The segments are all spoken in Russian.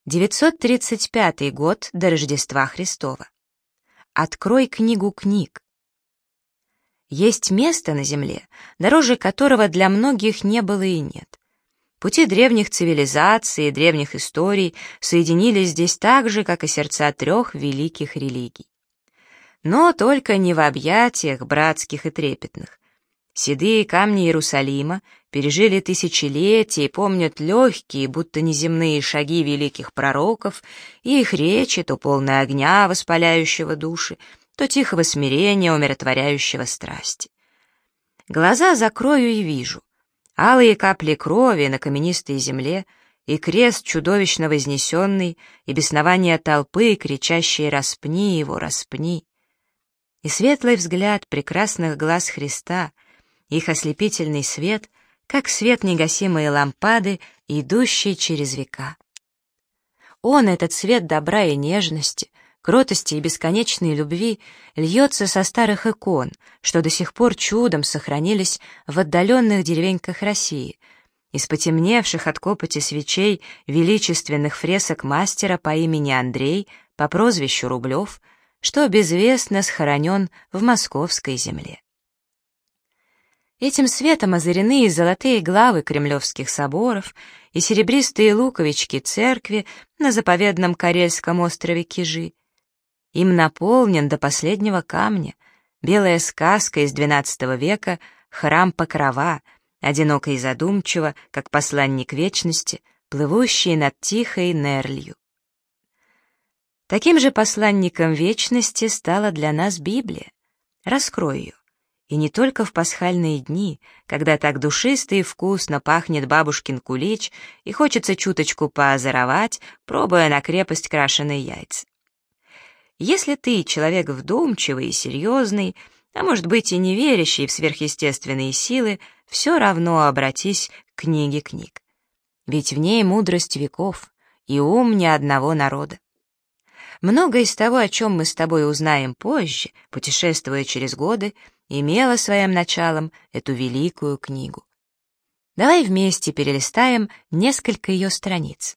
935 год до Рождества Христова. Открой книгу книг. Есть место на земле, дороже которого для многих не было и нет. Пути древних цивилизаций и древних историй соединились здесь так же, как и сердца трех великих религий. Но только не в объятиях братских и трепетных. Седые камни Иерусалима пережили тысячелетия и помнят легкие, будто неземные шаги великих пророков и их речи, то полные огня, воспаляющего души, то тихого смирения, умиротворяющего страсти. Глаза закрою и вижу. Алые капли крови на каменистой земле, и крест чудовищно вознесенный, и беснование толпы, кричащие «Распни его, распни!» И светлый взгляд прекрасных глаз Христа, их ослепительный свет, как свет негасимой лампады, идущий через века. Он, этот свет добра и нежности, кротости и бесконечной любви, льется со старых икон, что до сих пор чудом сохранились в отдаленных деревеньках России, из потемневших от копоти свечей величественных фресок мастера по имени Андрей, по прозвищу Рублев, что безвестно схоронен в московской земле. Этим светом озарены и золотые главы кремлевских соборов, и серебристые луковички церкви на заповедном Карельском острове Кижи. Им наполнен до последнего камня белая сказка из XII века «Храм Покрова», одиноко и задумчиво, как посланник вечности, плывущий над тихой Нерлью. Таким же посланником вечности стала для нас Библия. Раскрой ее. И не только в пасхальные дни, когда так душисто и вкусно пахнет бабушкин кулич и хочется чуточку поозоровать, пробуя на крепость крашеные яйца. Если ты человек вдумчивый и серьезный, а может быть и не верящий в сверхъестественные силы, все равно обратись к книге книг. Ведь в ней мудрость веков и ум ни одного народа. Многое из того, о чем мы с тобой узнаем позже, путешествуя через годы, имело своим началом эту великую книгу. Давай вместе перелистаем несколько ее страниц.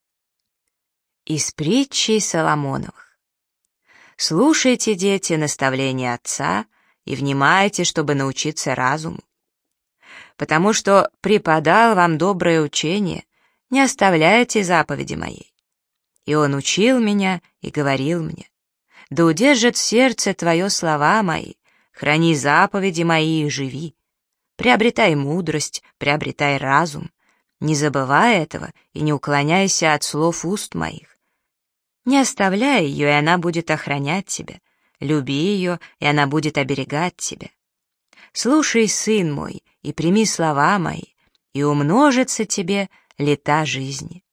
Из притчей Соломоновых. Слушайте, дети, наставления отца и внимайте, чтобы научиться разуму. Потому что преподал вам доброе учение, не оставляйте заповеди моей. И он учил меня и говорил мне: да удержит сердце твое слова мои, храни заповеди мои и живи. Приобретай мудрость, приобретай разум, не забывай этого и не уклоняйся от слов уст моих. Не оставляй ее, и она будет охранять тебя, люби ее, и она будет оберегать тебя. Слушай, сын мой, и прими слова мои, и умножится тебе лета жизни.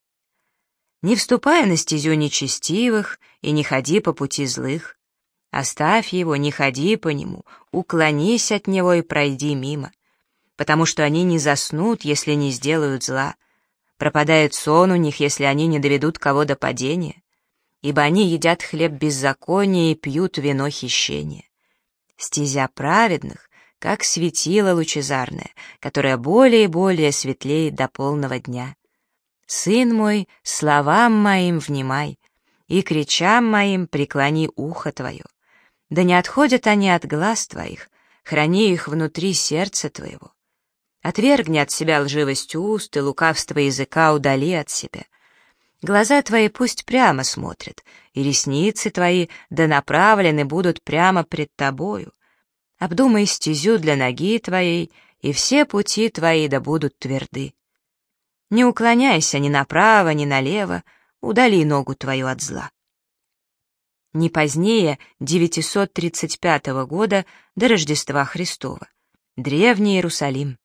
Не вступай на стезю нечестивых и не ходи по пути злых. Оставь его, не ходи по нему, уклонись от него и пройди мимо, потому что они не заснут, если не сделают зла. Пропадает сон у них, если они не доведут кого до падения, ибо они едят хлеб беззакония и пьют вино хищения. Стезя праведных, как светило лучезарное, которое более и более светлеет до полного дня. Сын мой, словам моим внимай, и кричам моим преклони ухо твое. Да не отходят они от глаз твоих, храни их внутри сердца твоего. Отвергни от себя лживость уст и лукавство языка удали от себя. Глаза твои пусть прямо смотрят, и ресницы твои да направлены будут прямо пред тобою. Обдумай стезю для ноги твоей, и все пути твои да будут тверды. Не уклоняйся ни направо, ни налево, удали ногу твою от зла. Не позднее 935 года до Рождества Христова. Древний Иерусалим.